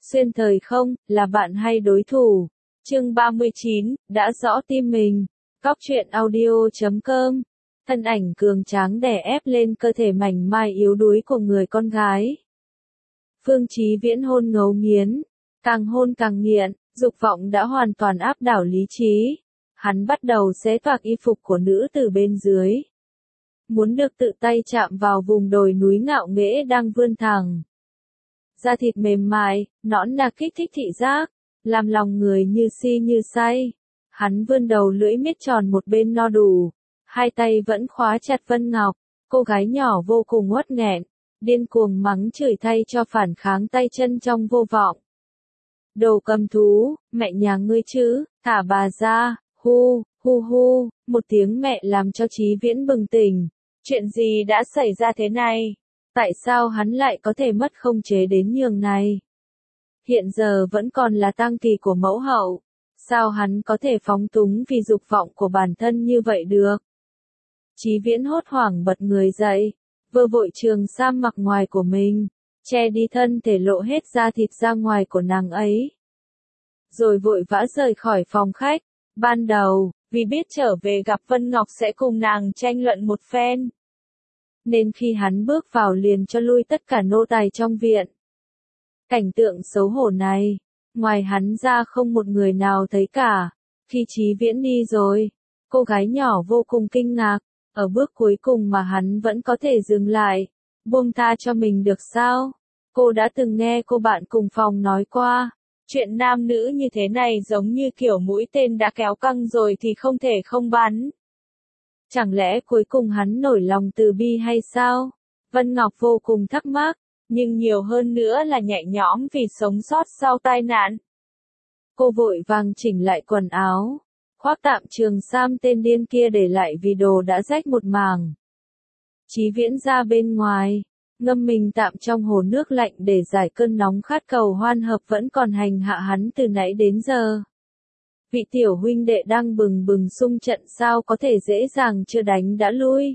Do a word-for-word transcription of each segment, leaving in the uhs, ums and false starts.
xuyên thời không, là bạn hay đối thủ. Chương ba mươi chín, đã rõ tim mình. Cóc truyện audio chấm com. Thân ảnh cường tráng đè ép lên cơ thể mảnh mai yếu đuối của người con gái. Phương Chí Viễn hôn ngấu nghiến, càng hôn càng nghiện, dục vọng đã hoàn toàn áp đảo lý trí. Hắn bắt đầu xé toạc y phục của nữ tử bên dưới. Muốn được tự tay chạm vào vùng đồi núi ngạo nghễ đang vươn thẳng. Da thịt mềm mại, nõn nà kích thích thị giác, làm lòng người như si như say. Hắn vươn đầu lưỡi miết tròn một bên no đủ, hai tay vẫn khóa chặt Vân Ngọc, cô gái nhỏ vô cùng uất nghẹn, điên cuồng mắng chửi thay cho phản kháng tay chân trong vô vọng. Đồ cầm thú, mẹ nhà ngươi chứ, thả bà ra, hu, hu hu, một tiếng mẹ làm cho Chí Viễn bừng tỉnh. Chuyện gì đã xảy ra thế này? Tại sao hắn lại có thể mất khống chế đến nhường này? Hiện giờ vẫn còn là tang kỳ của mẫu hậu. Sao hắn có thể phóng túng vì dục vọng của bản thân như vậy được? Chí Viễn hốt hoảng bật người dậy, vơ vội trường sam mặc ngoài của mình, che đi thân thể lộ hết da thịt ra ngoài của nàng ấy. Rồi vội vã rời khỏi phòng khách. Ban đầu, vì biết trở về gặp Vân Ngọc sẽ cùng nàng tranh luận một phen, nên khi hắn bước vào liền cho lui tất cả nô tài trong viện. Cảnh tượng xấu hổ này, ngoài hắn ra không một người nào thấy cả. Khi Chí Viễn đi rồi, cô gái nhỏ vô cùng kinh ngạc, ở bước cuối cùng mà hắn vẫn có thể dừng lại, buông tha cho mình được sao? Cô đã từng nghe cô bạn cùng phòng nói qua, chuyện nam nữ như thế này giống như kiểu mũi tên đã kéo căng rồi thì không thể không bắn. Chẳng lẽ cuối cùng hắn nổi lòng từ bi hay sao? Vân Ngọc vô cùng thắc mắc, nhưng nhiều hơn nữa là nhẹ nhõm vì sống sót sau tai nạn. Cô vội vàng chỉnh lại quần áo, khoác tạm trường sam tên điên kia để lại vì đồ đã rách một mảng. Chí Viễn ra bên ngoài, ngâm mình tạm trong hồ nước lạnh để giải cơn nóng khát cầu hoan hợp vẫn còn hành hạ hắn từ nãy đến giờ. Vị tiểu huynh đệ đang bừng bừng xung trận sao có thể dễ dàng chưa đánh đã lui.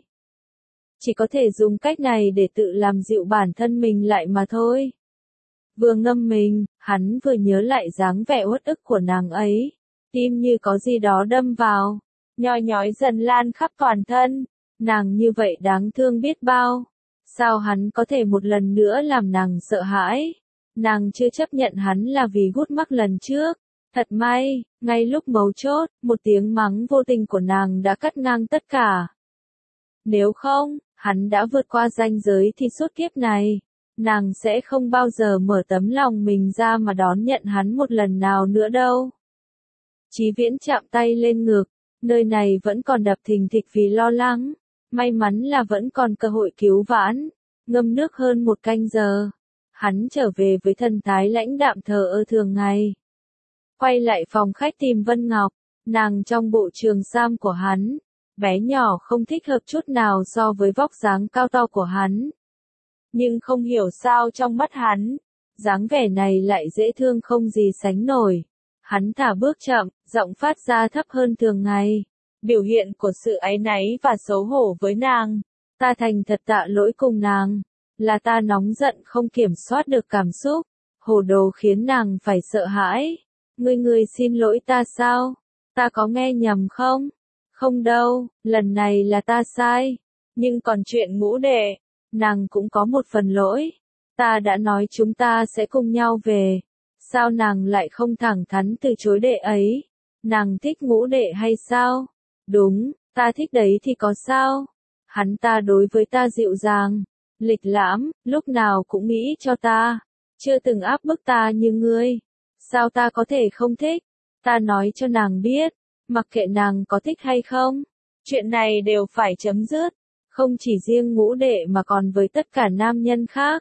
Chỉ có thể dùng cách này để tự làm dịu bản thân mình lại mà thôi. Vừa ngâm mình, hắn vừa nhớ lại dáng vẻ uất ức của nàng ấy. Tim như có gì đó đâm vào, nhoi nhói dần lan khắp toàn thân. Nàng như vậy đáng thương biết bao. Sao hắn có thể một lần nữa làm nàng sợ hãi? Nàng chưa chấp nhận hắn là vì gút mắc lần trước. Thật may, ngay lúc mấu chốt, một tiếng mắng vô tình của nàng đã cắt ngang tất cả. Nếu không, hắn đã vượt qua ranh giới thì suốt kiếp này, nàng sẽ không bao giờ mở tấm lòng mình ra mà đón nhận hắn một lần nào nữa đâu. Chí Viễn chạm tay lên ngực, nơi này vẫn còn đập thình thịch vì lo lắng. May mắn là vẫn còn cơ hội cứu vãn. Ngâm nước hơn một canh giờ, hắn trở về với thần thái lãnh đạm thờ ơ thường ngày. Quay lại phòng khách tìm Vân Ngọc, nàng trong bộ trường sam của hắn, bé nhỏ không thích hợp chút nào so với vóc dáng cao to của hắn. Nhưng không hiểu sao trong mắt hắn, dáng vẻ này lại dễ thương không gì sánh nổi. Hắn thả bước chậm, giọng phát ra thấp hơn thường ngày. Biểu hiện của sự áy náy và xấu hổ với nàng. Ta thành thật tạ lỗi cùng nàng. Là ta nóng giận không kiểm soát được cảm xúc. Hồ đồ khiến nàng phải sợ hãi. Ngươi ngươi xin lỗi ta sao? Ta có nghe nhầm không? Không đâu, lần này là ta sai. Nhưng còn chuyện ngũ đệ, nàng cũng có một phần lỗi. Ta đã nói chúng ta sẽ cùng nhau về. Sao nàng lại không thẳng thắn từ chối đệ ấy? Nàng thích ngũ đệ hay sao? Đúng, ta thích đấy thì có sao? Hắn ta đối với ta dịu dàng, lịch lãm, lúc nào cũng nghĩ cho ta. Chưa từng áp bức ta như ngươi. Sao ta có thể không thích? Ta nói cho nàng biết, mặc kệ nàng có thích hay không, chuyện này đều phải chấm dứt. Không chỉ riêng ngũ đệ mà còn với tất cả nam nhân khác.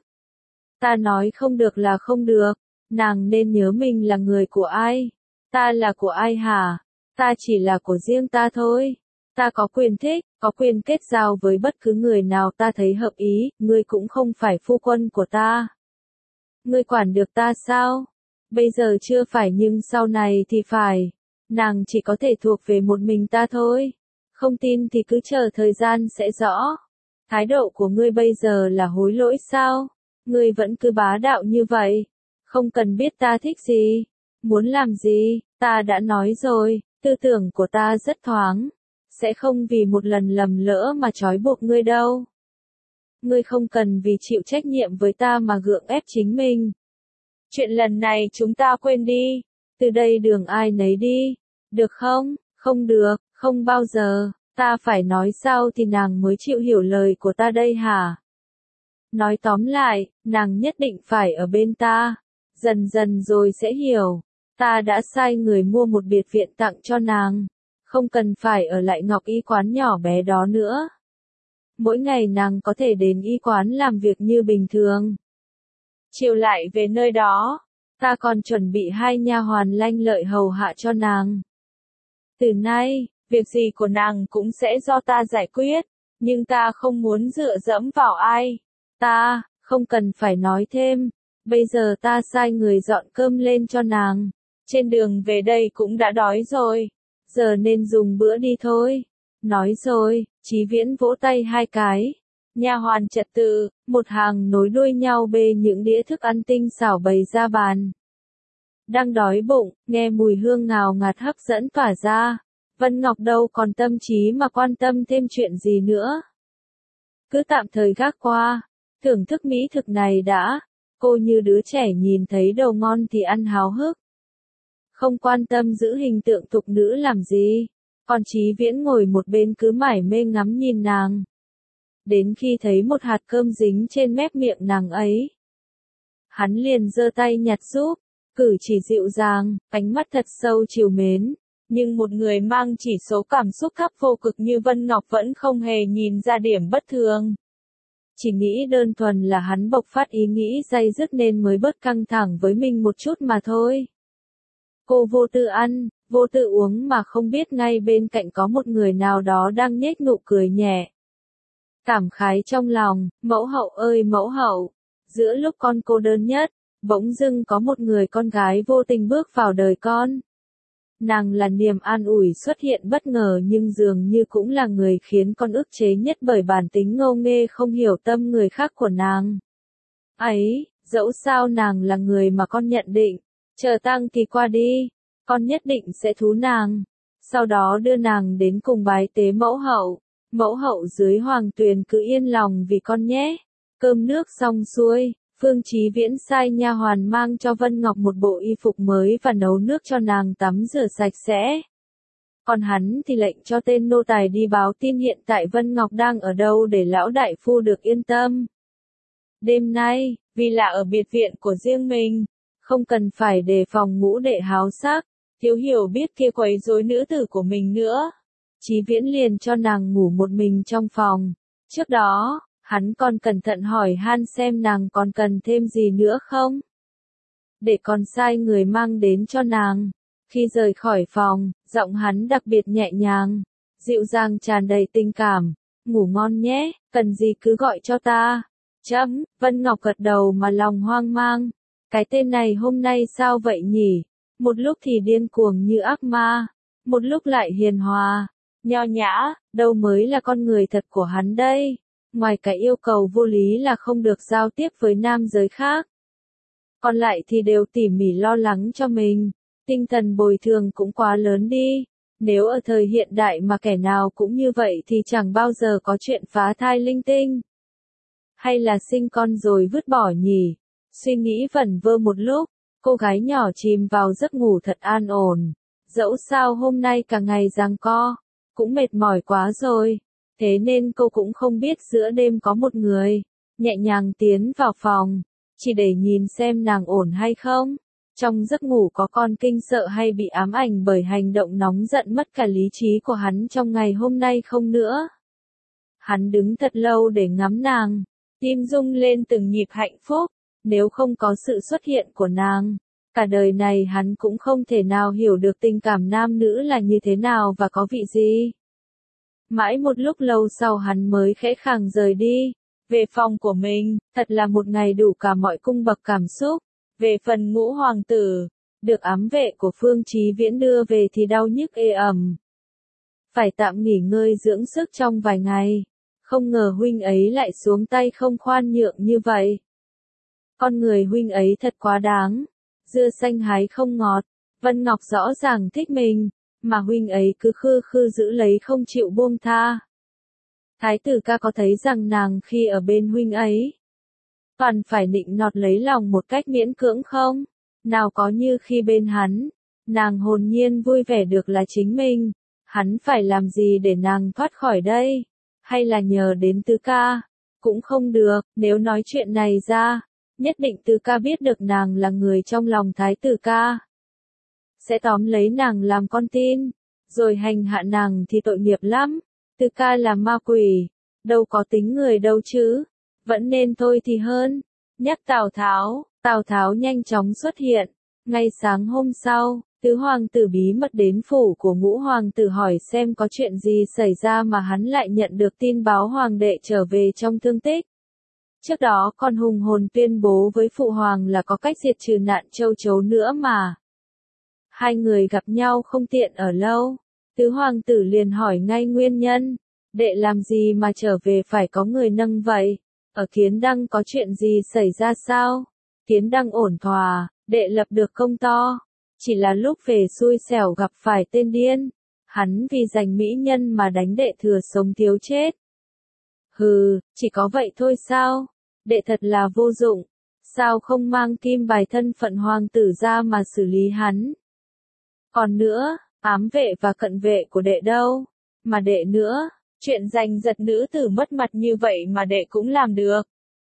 Ta nói không được là không được. Nàng nên nhớ mình là người của ai. Ta là của ai hả? Ta chỉ là của riêng ta thôi. Ta có quyền thích, có quyền kết giao với bất cứ người nào ta thấy hợp ý. Ngươi cũng không phải phu quân của ta. Ngươi quản được ta sao? Bây giờ chưa phải nhưng sau này thì phải. Nàng chỉ có thể thuộc về một mình ta thôi. Không tin thì cứ chờ thời gian sẽ rõ. Thái độ của ngươi bây giờ là hối lỗi sao? Ngươi vẫn cứ bá đạo như vậy. Không cần biết ta thích gì, muốn làm gì, ta đã nói rồi, tư tưởng của ta rất thoáng, sẽ không vì một lần lầm lỡ mà trói buộc ngươi đâu. Ngươi không cần vì chịu trách nhiệm với ta mà gượng ép chính mình. Chuyện lần này chúng ta quên đi, từ đây đường ai nấy đi, được không? Không được, không bao giờ, ta phải nói sao thì nàng mới chịu hiểu lời của ta đây hả? Nói tóm lại, nàng nhất định phải ở bên ta, dần dần rồi sẽ hiểu, ta đã sai người mua một biệt viện tặng cho nàng, không cần phải ở lại Ngọc Y quán nhỏ bé đó nữa. Mỗi ngày nàng có thể đến y quán làm việc như bình thường. Chiều lại về nơi đó, ta còn chuẩn bị hai nha hoàn lanh lợi hầu hạ cho nàng. Từ nay, việc gì của nàng cũng sẽ do ta giải quyết, nhưng ta không muốn dựa dẫm vào ai. Ta, không cần phải nói thêm, bây giờ ta sai người dọn cơm lên cho nàng. Trên đường về đây cũng đã đói rồi, giờ nên dùng bữa đi thôi. Nói rồi, Chí Viễn vỗ tay hai cái. Nha hoàn trật tự, một hàng nối đuôi nhau bê những đĩa thức ăn tinh xảo bày ra bàn. Đang đói bụng, nghe mùi hương ngào ngạt hấp dẫn tỏa ra. Vân Ngọc đâu còn tâm trí mà quan tâm thêm chuyện gì nữa. Cứ tạm thời gác qua, thưởng thức mỹ thực này đã. Cô như đứa trẻ nhìn thấy đồ ngon thì ăn háo hức. Không quan tâm giữ hình tượng thục nữ làm gì. Còn Chí Viễn ngồi một bên cứ mải mê ngắm nhìn nàng. Đến khi thấy một hạt cơm dính trên mép miệng nàng ấy, hắn liền giơ tay nhặt giúp, cử chỉ dịu dàng, ánh mắt thật sâu trìu mến. Nhưng một người mang chỉ số cảm xúc thấp vô cực như Vân Ngọc vẫn không hề nhìn ra điểm bất thường. Chỉ nghĩ đơn thuần là hắn bộc phát ý nghĩ day dứt nên mới bớt căng thẳng với mình một chút mà thôi. Cô vô tư ăn, vô tư uống mà không biết ngay bên cạnh có một người nào đó đang nhếch nụ cười nhẹ. Cảm khái trong lòng, mẫu hậu ơi mẫu hậu, giữa lúc con cô đơn nhất, bỗng dưng có một người con gái vô tình bước vào đời con. Nàng là niềm an ủi xuất hiện bất ngờ nhưng dường như cũng là người khiến con ức chế nhất bởi bản tính ngô nghê không hiểu tâm người khác của nàng. Ấy, dẫu sao nàng là người mà con nhận định, chờ tang thì qua đi, con nhất định sẽ thú nàng, sau đó đưa nàng đến cùng bái tế mẫu hậu, mẫu hậu dưới hoàng tuyền cứ yên lòng vì con nhé. Cơm nước xong xuôi, Phương Chí Viễn sai nha hoàn mang cho Vân Ngọc một bộ y phục mới và nấu nước cho nàng tắm rửa sạch sẽ. Còn hắn thì lệnh cho tên nô tài đi báo tin hiện tại Vân Ngọc đang ở đâu để lão đại phu được yên tâm. Đêm nay, vì là ở biệt viện của riêng mình, không cần phải đề phòng ngũ đệ háo sắc, thiếu hiểu biết kia quấy rối nữ tử của mình nữa. Chí Viễn liền cho nàng ngủ một mình trong phòng. Trước đó, hắn còn cẩn thận hỏi han xem nàng còn cần thêm gì nữa không, để còn sai người mang đến cho nàng. Khi rời khỏi phòng, giọng hắn đặc biệt nhẹ nhàng, dịu dàng tràn đầy tình cảm. Ngủ ngon nhé, cần gì cứ gọi cho ta. Chấm, Vân Ngọc gật đầu mà lòng hoang mang. Cái tên này hôm nay sao vậy nhỉ? Một lúc thì điên cuồng như ác ma, một lúc lại hiền hòa, nho nhã, đâu mới là con người thật của hắn đây. Ngoài cái yêu cầu vô lý là không được giao tiếp với nam giới khác, còn lại thì đều tỉ mỉ lo lắng cho mình. Tinh thần bồi thường cũng quá lớn đi. Nếu ở thời hiện đại mà kẻ nào cũng như vậy thì chẳng bao giờ có chuyện phá thai linh tinh. Hay là sinh con rồi vứt bỏ nhỉ? Suy nghĩ vẩn vơ một lúc, cô gái nhỏ chìm vào giấc ngủ thật an ổn. Dẫu sao hôm nay cả ngày giằng co, cũng mệt mỏi quá rồi. Thế nên cô cũng không biết giữa đêm có một người nhẹ nhàng tiến vào phòng, chỉ để nhìn xem nàng ổn hay không. Trong giấc ngủ có con kinh sợ hay bị ám ảnh bởi hành động nóng giận mất cả lý trí của hắn trong ngày hôm nay không nữa. Hắn đứng thật lâu để ngắm nàng, tim rung lên từng nhịp hạnh phúc. Nếu không có sự xuất hiện của nàng, cả đời này hắn cũng không thể nào hiểu được tình cảm nam nữ là như thế nào và có vị gì. Mãi một lúc lâu sau hắn mới khẽ khàng rời đi, về phòng của mình. Thật là một ngày đủ cả mọi cung bậc cảm xúc. Về phần ngũ hoàng tử, được ám vệ của Phương Chí Viễn đưa về thì đau nhức ê ẩm. Phải tạm nghỉ ngơi dưỡng sức trong vài ngày. Không ngờ huynh ấy lại xuống tay không khoan nhượng như vậy. Con người huynh ấy thật quá đáng. Dưa xanh hái không ngọt. Vân Ngọc rõ ràng thích mình, mà huynh ấy cứ khư khư giữ lấy không chịu buông tha. Thái tử ca có thấy rằng nàng khi ở bên huynh ấy, toàn phải nịnh nọt lấy lòng một cách miễn cưỡng không? Nào có như khi bên hắn, nàng hồn nhiên vui vẻ được là chính mình, hắn phải làm gì để nàng thoát khỏi đây? Hay là nhờ đến Tứ ca? Cũng không được, nếu nói chuyện này ra, nhất định Tứ ca biết được nàng là người trong lòng thái tử ca. Sẽ tóm lấy nàng làm con tin, rồi hành hạ nàng thì tội nghiệp lắm. Tứ ca là ma quỷ, đâu có tính người đâu chứ, vẫn nên thôi thì hơn. Nhắc Tào Tháo, Tào Tháo nhanh chóng xuất hiện. Ngay sáng hôm sau, tứ hoàng tử bí mật đến phủ của ngũ hoàng tử hỏi xem có chuyện gì xảy ra mà hắn lại nhận được tin báo hoàng đệ trở về trong thương tích. Trước đó còn hùng hồn tuyên bố với phụ hoàng là có cách diệt trừ nạn châu chấu nữa mà. Hai người gặp nhau không tiện ở lâu, tứ hoàng tử liền hỏi ngay nguyên nhân. Đệ làm gì mà trở về phải có người nâng vậy? Ở Kiến Đăng có chuyện gì xảy ra sao? Kiến Đăng ổn thỏa, đệ lập được công to. Chỉ là lúc về xui xẻo gặp phải tên điên. Hắn vì giành mỹ nhân mà đánh đệ thừa sống thiếu chết. Hừ, chỉ có vậy thôi sao? Đệ thật là vô dụng. Sao không mang kim bài thân phận hoàng tử ra mà xử lý hắn? Còn nữa, ám vệ và cận vệ của đệ đâu? Mà đệ nữa, chuyện giành giật nữ tử mất mặt như vậy mà đệ cũng làm được.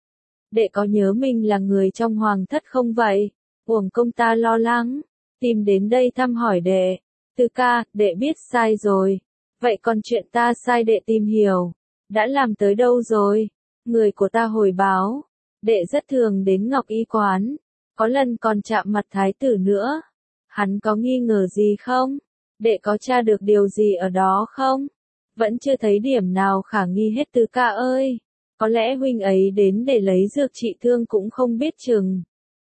Đệ có nhớ mình là người trong hoàng thất không vậy? Uổng công ta lo lắng, tìm đến đây thăm hỏi đệ. Tứ ca, đệ biết sai rồi. Vậy còn chuyện ta sai đệ tìm hiểu, đã làm tới đâu rồi? Người của ta hồi báo, đệ rất thường đến Ngọc Y quán, có lần còn chạm mặt thái tử nữa. Hắn có nghi ngờ gì không? Đệ có tra được điều gì ở đó không? Vẫn chưa thấy điểm nào khả nghi hết Tứ ca ơi. Có lẽ huynh ấy đến để lấy dược trị thương cũng không biết chừng.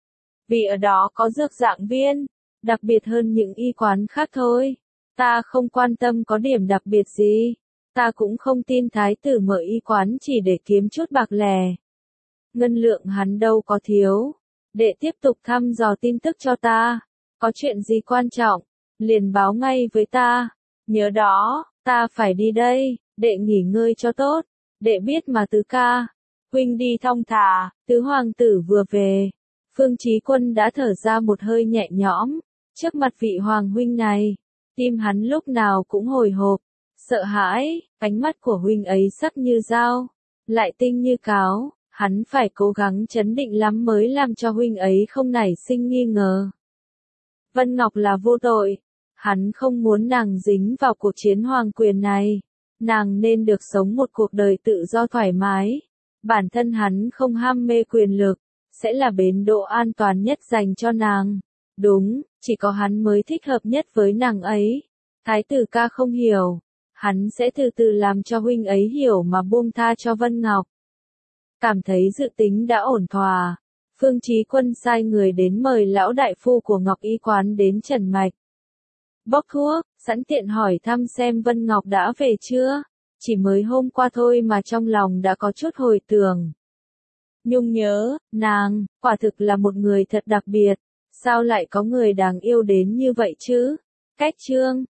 Vì ở đó có dược dạng viên, đặc biệt hơn những y quán khác thôi. Ta không quan tâm có điểm đặc biệt gì. Ta cũng không tin thái tử mở y quán chỉ để kiếm chút bạc lẻ. Ngân lượng hắn đâu có thiếu. Đệ tiếp tục thăm dò tin tức cho ta. Có chuyện gì quan trọng, liền báo ngay với ta. Nhớ đó, ta phải đi đây, đệ nghỉ ngơi cho tốt. Đệ biết mà Tứ ca. Huynh đi thong thả. Tứ hoàng tử vừa về. Phương Chí Quân đã thở ra một hơi nhẹ nhõm. Trước mặt vị hoàng huynh này, tim hắn lúc nào cũng hồi hộp, sợ hãi. Ánh mắt của huynh ấy sắc như dao, lại tinh như cáo. Hắn phải cố gắng trấn định lắm mới làm cho huynh ấy không nảy sinh nghi ngờ. Vân Ngọc là vô tội. Hắn không muốn nàng dính vào cuộc chiến hoàng quyền này. Nàng nên được sống một cuộc đời tự do thoải mái. Bản thân hắn không ham mê quyền lực, sẽ là bến đỗ an toàn nhất dành cho nàng. Đúng, chỉ có hắn mới thích hợp nhất với nàng ấy. Thái tử ca không hiểu. Hắn sẽ từ từ làm cho huynh ấy hiểu mà buông tha cho Vân Ngọc. Cảm thấy dự tính đã ổn thỏa. Phương Chí Quân sai người đến mời lão đại phu của Ngọc Y quán đến trần mạch. Bốc thuốc, sẵn tiện hỏi thăm xem Vân Ngọc đã về chưa. Chỉ mới hôm qua thôi mà trong lòng đã có chút hồi tưởng. Nhung nhớ, nàng, quả thực là một người thật đặc biệt. Sao lại có người đáng yêu đến như vậy chứ? Cách chương